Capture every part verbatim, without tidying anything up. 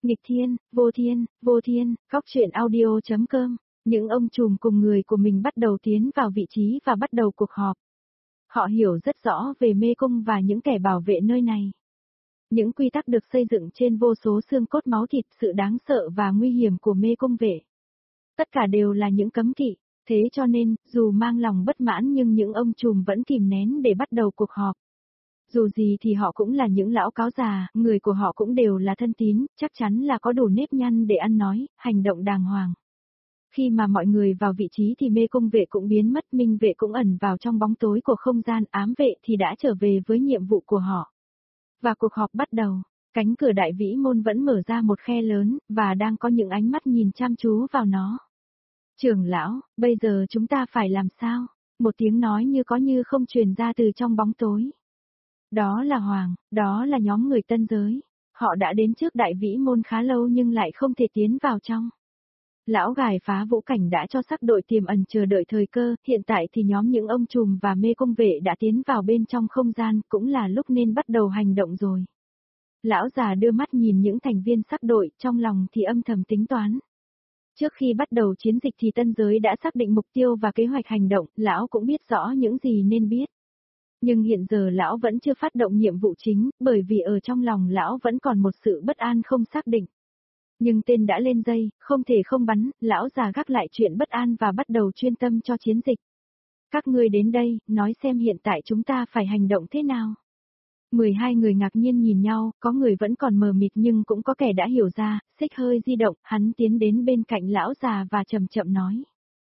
Nghịch thiên, vô thiên, vô thiên, góc truyện audio chấm com. Những ông trùm cùng người của mình bắt đầu tiến vào vị trí và bắt đầu cuộc họp. Họ hiểu rất rõ về mê cung và những kẻ bảo vệ nơi này. Những quy tắc được xây dựng trên vô số xương cốt máu thịt, sự đáng sợ và nguy hiểm của mê cung vệ. Tất cả đều là những cấm kỵ, thế cho nên, dù mang lòng bất mãn nhưng những ông trùm vẫn kìm nén để bắt đầu cuộc họp. Dù gì thì họ cũng là những lão cáo già, người của họ cũng đều là thân tín, chắc chắn là có đủ nếp nhăn để ăn nói, hành động đàng hoàng. Khi mà mọi người vào vị trí thì mê cung vệ cũng biến mất, minh vệ cũng ẩn vào trong bóng tối của không gian, ám vệ thì đã trở về với nhiệm vụ của họ. Và cuộc họp bắt đầu, cánh cửa đại vĩ môn vẫn mở ra một khe lớn, và đang có những ánh mắt nhìn chăm chú vào nó. Trưởng lão, bây giờ chúng ta phải làm sao? Một tiếng nói như có như không truyền ra từ trong bóng tối. Đó là Hoàng, đó là nhóm người tân giới. Họ đã đến trước đại vĩ môn khá lâu nhưng lại không thể tiến vào trong. Lão gài phá vũ cảnh đã cho sắc đội tiềm ẩn chờ đợi thời cơ, hiện tại thì nhóm những ông trùm và mê cung vệ đã tiến vào bên trong không gian, cũng là lúc nên bắt đầu hành động rồi. Lão già đưa mắt nhìn những thành viên sắc đội, trong lòng thì âm thầm tính toán. Trước khi bắt đầu chiến dịch thì tân giới đã xác định mục tiêu và kế hoạch hành động, lão cũng biết rõ những gì nên biết. Nhưng hiện giờ lão vẫn chưa phát động nhiệm vụ chính, bởi vì ở trong lòng lão vẫn còn một sự bất an không xác định. Nhưng tên đã lên dây, không thể không bắn, lão già gác lại chuyện bất an và bắt đầu chuyên tâm cho chiến dịch. Các ngươi đến đây, nói xem hiện tại chúng ta phải hành động thế nào. mười hai người ngạc nhiên nhìn nhau, có người vẫn còn mờ mịt nhưng cũng có kẻ đã hiểu ra, xích hơi di động, hắn tiến đến bên cạnh lão già và chậm chậm nói.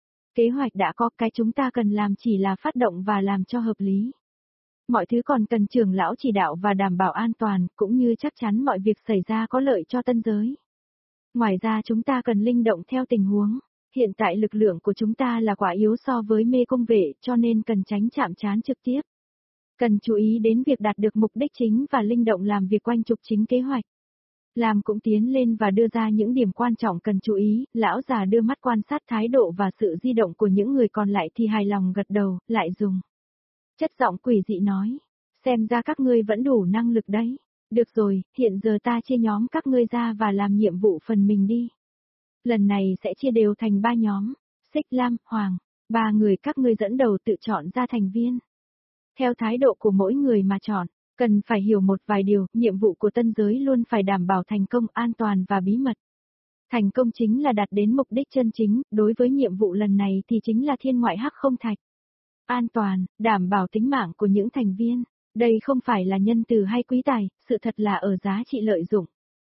Kế hoạch đã có, cái chúng ta cần làm chỉ là phát động và làm cho hợp lý. Mọi thứ còn cần trưởng lão chỉ đạo và đảm bảo an toàn, cũng như chắc chắn mọi việc xảy ra có lợi cho tân giới. Ngoài ra chúng ta cần linh động theo tình huống. Hiện tại lực lượng của chúng ta là quá yếu so với mê cung vệ, cho nên cần tránh chạm trán trực tiếp. Cần chú ý đến việc đạt được mục đích chính và linh động làm việc quanh trục chính kế hoạch. Làm cũng tiến lên và đưa ra những điểm quan trọng cần chú ý, lão già đưa mắt quan sát thái độ và sự di động của những người còn lại thì hài lòng gật đầu, lại dùng chất giọng quỷ dị nói, xem ra các ngươi vẫn đủ năng lực đấy. Được rồi, hiện giờ ta chia nhóm các ngươi ra và làm nhiệm vụ phần mình đi. Lần này sẽ chia đều thành ba nhóm, Xích Lam, Hoàng, ba người các ngươi dẫn đầu tự chọn ra thành viên. Theo thái độ của mỗi người mà chọn, cần phải hiểu một vài điều, nhiệm vụ của tân giới luôn phải đảm bảo thành công, an toàn và bí mật. Thành công chính là đạt đến mục đích chân chính, đối với nhiệm vụ lần này thì chính là thiên ngoại hắc không thạch. An toàn, đảm bảo tính mạng của những thành viên. Đây không phải là nhân từ hay quý tài, sự thật là ở giá trị lợi dụng.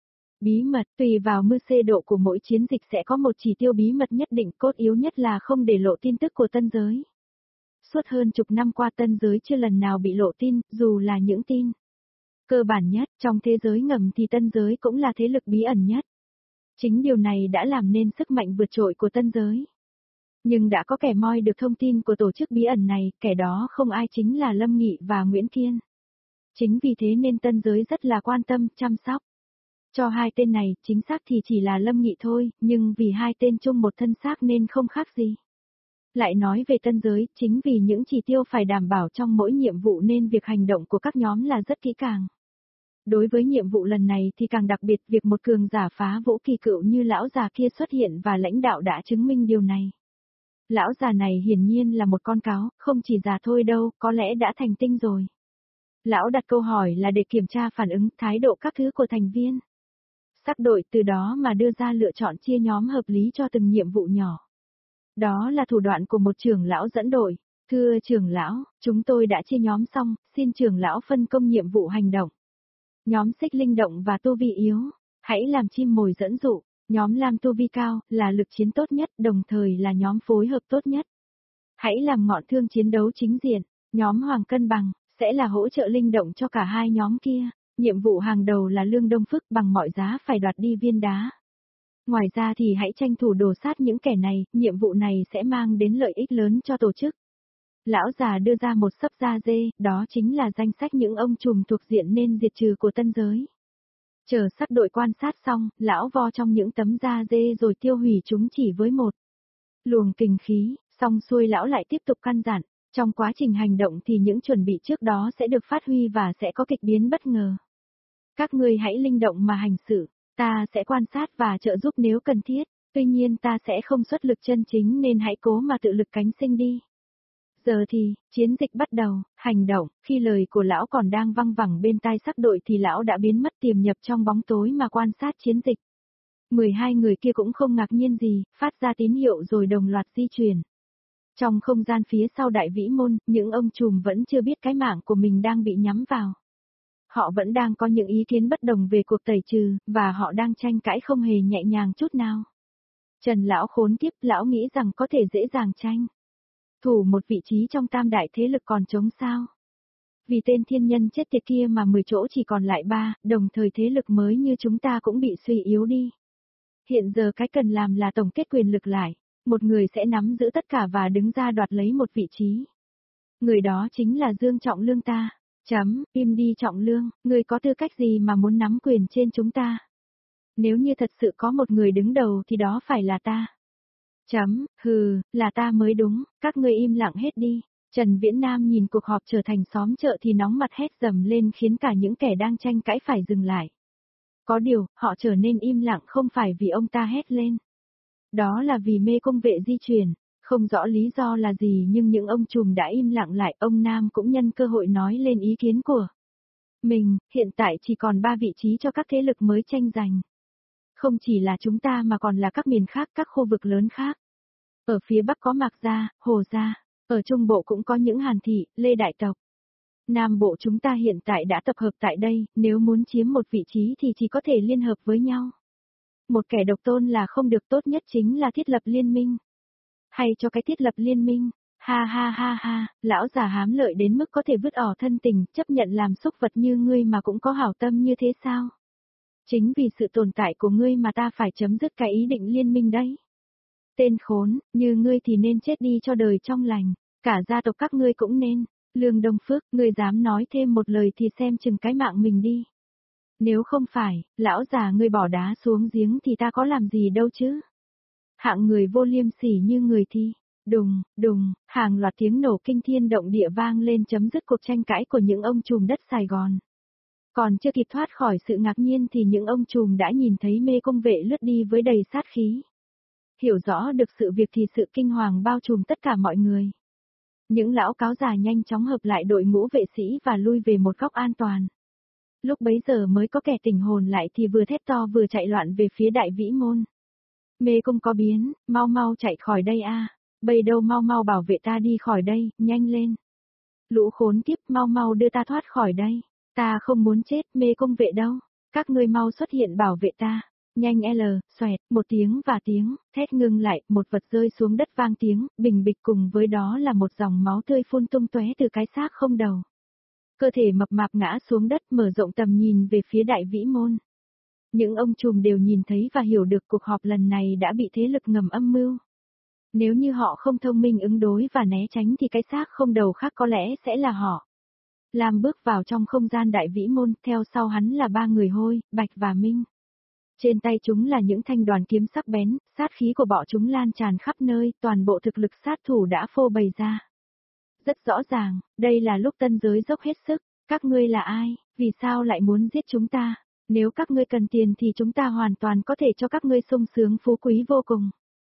Bí mật, tùy vào mưu xê độ của mỗi chiến dịch sẽ có một chỉ tiêu bí mật nhất định, cốt yếu nhất là không để lộ tin tức của tân giới. Suốt hơn chục năm qua tân giới chưa lần nào bị lộ tin, dù là những tin cơ bản nhất, trong thế giới ngầm thì tân giới cũng là thế lực bí ẩn nhất. Chính điều này đã làm nên sức mạnh vượt trội của tân giới. Nhưng đã có kẻ moi được thông tin của tổ chức bí ẩn này, kẻ đó không ai chính là Lâm Nghị và Nguyễn Kiên. Chính vì thế nên tân giới rất là quan tâm, chăm sóc. Cho hai tên này, chính xác thì chỉ là Lâm Nghị thôi, nhưng vì hai tên chung một thân xác nên không khác gì. Lại nói về tân giới, chính vì những chỉ tiêu phải đảm bảo trong mỗi nhiệm vụ nên việc hành động của các nhóm là rất kỹ càng. Đối với nhiệm vụ lần này thì càng đặc biệt, việc một cường giả phá vũ kỳ cựu như lão già kia xuất hiện và lãnh đạo đã chứng minh điều này. Lão già này hiển nhiên là một con cáo, không chỉ già thôi đâu, có lẽ đã thành tinh rồi. Lão đặt câu hỏi là để kiểm tra phản ứng, thái độ các thứ của thành viên. Sắc đội từ đó mà đưa ra lựa chọn chia nhóm hợp lý cho từng nhiệm vụ nhỏ. Đó là thủ đoạn của một trưởng lão dẫn đội. Thưa trưởng lão, chúng tôi đã chia nhóm xong, xin trưởng lão phân công nhiệm vụ hành động. Nhóm Xích linh động và tu vi yếu, hãy làm chim mồi dẫn dụ. Nhóm Lam tu vi cao, là lực chiến tốt nhất, đồng thời là nhóm phối hợp tốt nhất. Hãy làm ngọn thương chiến đấu chính diện. Nhóm Hoàng cân bằng, sẽ là hỗ trợ linh động cho cả hai nhóm kia. Nhiệm vụ hàng đầu là Lương Đông Phức, bằng mọi giá phải đoạt đi viên đá. Ngoài ra thì hãy tranh thủ đổ sát những kẻ này, nhiệm vụ này sẽ mang đến lợi ích lớn cho tổ chức. Lão già đưa ra một sấp da dê, đó chính là danh sách những ông trùm thuộc diện nên diệt trừ của tân giới. Chờ sắc đội quan sát xong, lão vo trong những tấm da dê rồi tiêu hủy chúng chỉ với một luồng kình khí, xong xuôi lão lại tiếp tục căn dặn, trong quá trình hành động thì những chuẩn bị trước đó sẽ được phát huy và sẽ có kịch biến bất ngờ. Các ngươi hãy linh động mà hành sự, Ta sẽ quan sát và trợ giúp nếu cần thiết, tuy nhiên ta sẽ không xuất lực chân chính nên hãy cố mà tự lực cánh sinh đi. Giờ thì, chiến dịch bắt đầu, hành động, khi lời của lão còn đang văng vẳng bên tai sắc đội thì lão đã biến mất tiềm nhập trong bóng tối mà quan sát chiến dịch. mười hai người kia cũng không ngạc nhiên gì, phát ra tín hiệu rồi đồng loạt di chuyển. Trong không gian phía sau đại vĩ môn, những ông trùm vẫn chưa biết cái mạng của mình đang bị nhắm vào. Họ vẫn đang có những ý kiến bất đồng về cuộc tẩy trừ, và họ đang tranh cãi không hề nhẹ nhàng chút nào. Trần lão khốn kiếp, lão nghĩ rằng có thể dễ dàng tranh thủ một vị trí trong tam đại thế lực còn trống sao. Vì tên thiên nhân chết tiệt kia mà mười chỗ chỉ còn lại ba, đồng thời thế lực mới như chúng ta cũng bị suy yếu đi. Hiện giờ cái cần làm là tổng kết quyền lực lại, một người sẽ nắm giữ tất cả và đứng ra đoạt lấy một vị trí. Người đó chính là Dương Trọng Lương ta. Chấm, im đi Trọng Lương, người có tư cách gì mà muốn nắm quyền trên chúng ta? Nếu như thật sự có một người đứng đầu thì đó phải là ta. Chấm, hừ, là ta mới đúng, các ngươi im lặng hết đi. Trần Viễn Nam nhìn cuộc họp trở thành xóm chợ thì nóng mặt hét dầm lên khiến cả những kẻ đang tranh cãi phải dừng lại. Có điều, họ trở nên im lặng không phải vì ông ta hét lên. Đó là vì mê cung vệ di chuyển, không rõ lý do là gì nhưng những ông trùm đã im lặng lại, ông Nam cũng nhân cơ hội nói lên ý kiến của mình, hiện tại chỉ còn ba vị trí cho các thế lực mới tranh giành. Không chỉ là chúng ta mà còn là các miền khác, các khu vực lớn khác. Ở phía Bắc có Mạc Gia, Hồ Gia, ở Trung Bộ cũng có những Hàn Thị, Lê Đại Tộc. Nam Bộ chúng ta hiện tại đã tập hợp tại đây, nếu muốn chiếm một vị trí thì chỉ có thể liên hợp với nhau. Một kẻ độc tôn là không được, tốt nhất chính là thiết lập liên minh. Hay cho cái thiết lập liên minh, ha ha ha ha, lão già hám lợi đến mức có thể vứt ỏ thân tình, chấp nhận làm xúc vật như ngươi mà cũng có hảo tâm như thế sao? Chính vì sự tồn tại của ngươi mà ta phải chấm dứt cái ý định liên minh đấy. Tên khốn, như ngươi thì nên chết đi cho đời trong lành, cả gia tộc các ngươi cũng nên. Lương Đông Phước, ngươi dám nói thêm một lời thì xem chừng cái mạng mình đi. Nếu không phải, lão già ngươi bỏ đá xuống giếng thì ta có làm gì đâu chứ. Hạng người vô liêm sỉ như người thì, đùng, đùng, hàng loạt tiếng nổ kinh thiên động địa vang lên chấm dứt cuộc tranh cãi của những ông trùm đất Sài Gòn. Còn chưa kịp thoát khỏi sự ngạc nhiên thì những ông trùm đã nhìn thấy mê cung vệ lướt đi với đầy sát khí. Hiểu rõ được sự việc thì sự kinh hoàng bao trùm tất cả mọi người. Những lão cáo già nhanh chóng hợp lại đội ngũ vệ sĩ và lui về một góc an toàn. Lúc bấy giờ mới có kẻ tỉnh hồn lại thì vừa thét to vừa chạy loạn về phía đại vĩ môn. Mê cung có biến, mau mau chạy khỏi đây a, bầy đâu mau mau bảo vệ ta đi khỏi đây, nhanh lên. Lũ khốn kiếp mau mau đưa ta thoát khỏi đây, ta không muốn chết, mê cung vệ đâu, các ngươi mau xuất hiện bảo vệ ta. Nhanh L, xoẹt, một tiếng và tiếng, thét ngưng lại, một vật rơi xuống đất vang tiếng, bình bịch cùng với đó là một dòng máu tươi phun tung tóe từ cái xác không đầu. Cơ thể mập mạp ngã xuống đất mở rộng tầm nhìn về phía đại vĩ môn. Những ông trùm đều nhìn thấy và hiểu được cuộc họp lần này đã bị thế lực ngầm âm mưu. Nếu như họ không thông minh ứng đối và né tránh thì cái xác không đầu khác có lẽ sẽ là họ. Lam bước vào trong không gian đại vĩ môn, theo sau hắn là ba người Hôi, Bạch và Minh. Trên tay chúng là những thanh đoàn kiếm sắc bén, sát khí của bọn chúng lan tràn khắp nơi, toàn bộ thực lực sát thủ đã phô bày ra. Rất rõ ràng, đây là lúc tân giới dốc hết sức, các ngươi là ai, vì sao lại muốn giết chúng ta? Nếu các ngươi cần tiền thì chúng ta hoàn toàn có thể cho các ngươi sung sướng phú quý vô cùng.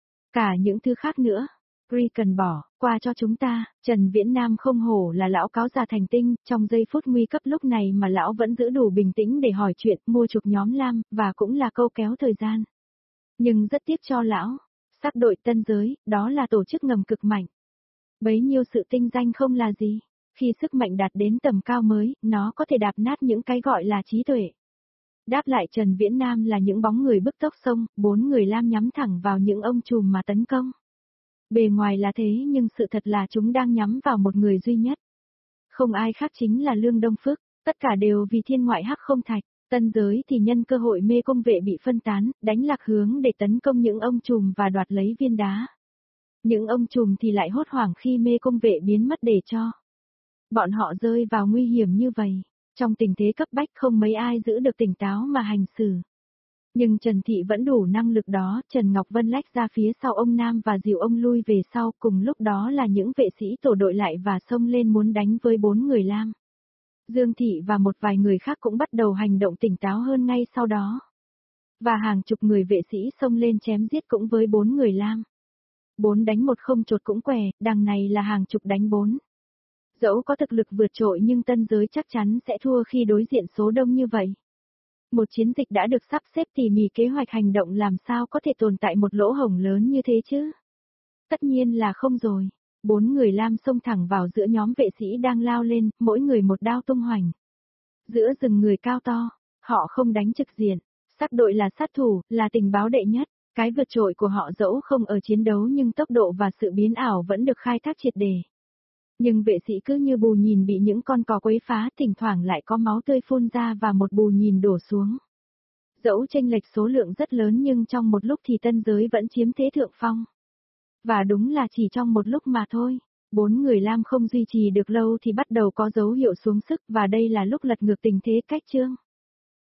Cả những thứ khác nữa, Ri cần bỏ, qua cho chúng ta. Trần Viễn Nam không hổ là lão cáo già thành tinh, trong giây phút nguy cấp lúc này mà lão vẫn giữ đủ bình tĩnh để hỏi chuyện, mua chuộc nhóm Lam, và cũng là câu kéo thời gian. Nhưng rất tiếc cho lão, sắc đội tân giới, đó là tổ chức ngầm cực mạnh. Bấy nhiêu sự tinh danh không là gì, khi sức mạnh đạt đến tầm cao mới, nó có thể đạp nát những cái gọi là trí tuệ. Đáp lại Trần Viễn Nam là những bóng người bức tốc xông, bốn người Lam nhắm thẳng vào những ông trùm mà tấn công. Bề ngoài là thế nhưng sự thật là chúng đang nhắm vào một người duy nhất. Không ai khác chính là Lương Đông Phước, tất cả đều vì thiên ngoại hắc không thạch, tân giới thì nhân cơ hội mê cung vệ bị phân tán, đánh lạc hướng để tấn công những ông trùm và đoạt lấy viên đá. Những ông trùm thì lại hốt hoảng khi mê cung vệ biến mất để cho bọn họ rơi vào nguy hiểm như vậy. Trong tình thế cấp bách không mấy ai giữ được tỉnh táo mà hành xử. Nhưng Trần Thị vẫn đủ năng lực đó, Trần Ngọc Vân lách ra phía sau ông Nam và dìu ông lui về sau, cùng lúc đó là những vệ sĩ tổ đội lại và xông lên muốn đánh với bốn người Lam. Dương Thị và một vài người khác cũng bắt đầu hành động tỉnh táo hơn ngay sau đó. Và hàng chục người vệ sĩ xông lên chém giết cũng với bốn người Lam. Bốn đánh một không chột cũng què, đằng này là hàng chục đánh bốn. Dẫu có thực lực vượt trội nhưng tân giới chắc chắn sẽ thua khi đối diện số đông như vậy. Một chiến dịch đã được sắp xếp tỉ mỉ kế hoạch hành động làm sao có thể tồn tại một lỗ hổng lớn như thế chứ? Tất nhiên là không rồi. Bốn người Lam xông thẳng vào giữa nhóm vệ sĩ đang lao lên, mỗi người một đao tung hoành. Giữa rừng người cao to, họ không đánh trực diện. Sắc đội là sát thủ, là tình báo đệ nhất. Cái vượt trội của họ dẫu không ở chiến đấu nhưng tốc độ và sự biến ảo vẫn được khai thác triệt đề. Nhưng vệ sĩ cứ như bù nhìn bị những con cò quấy phá, thỉnh thoảng lại có máu tươi phun ra và một bù nhìn đổ xuống. Dẫu chênh lệch số lượng rất lớn nhưng trong một lúc thì tân giới vẫn chiếm thế thượng phong. Và đúng là chỉ trong một lúc mà thôi. Bốn người Lam không duy trì được lâu thì bắt đầu có dấu hiệu xuống sức và đây là lúc lật ngược tình thế cách chương.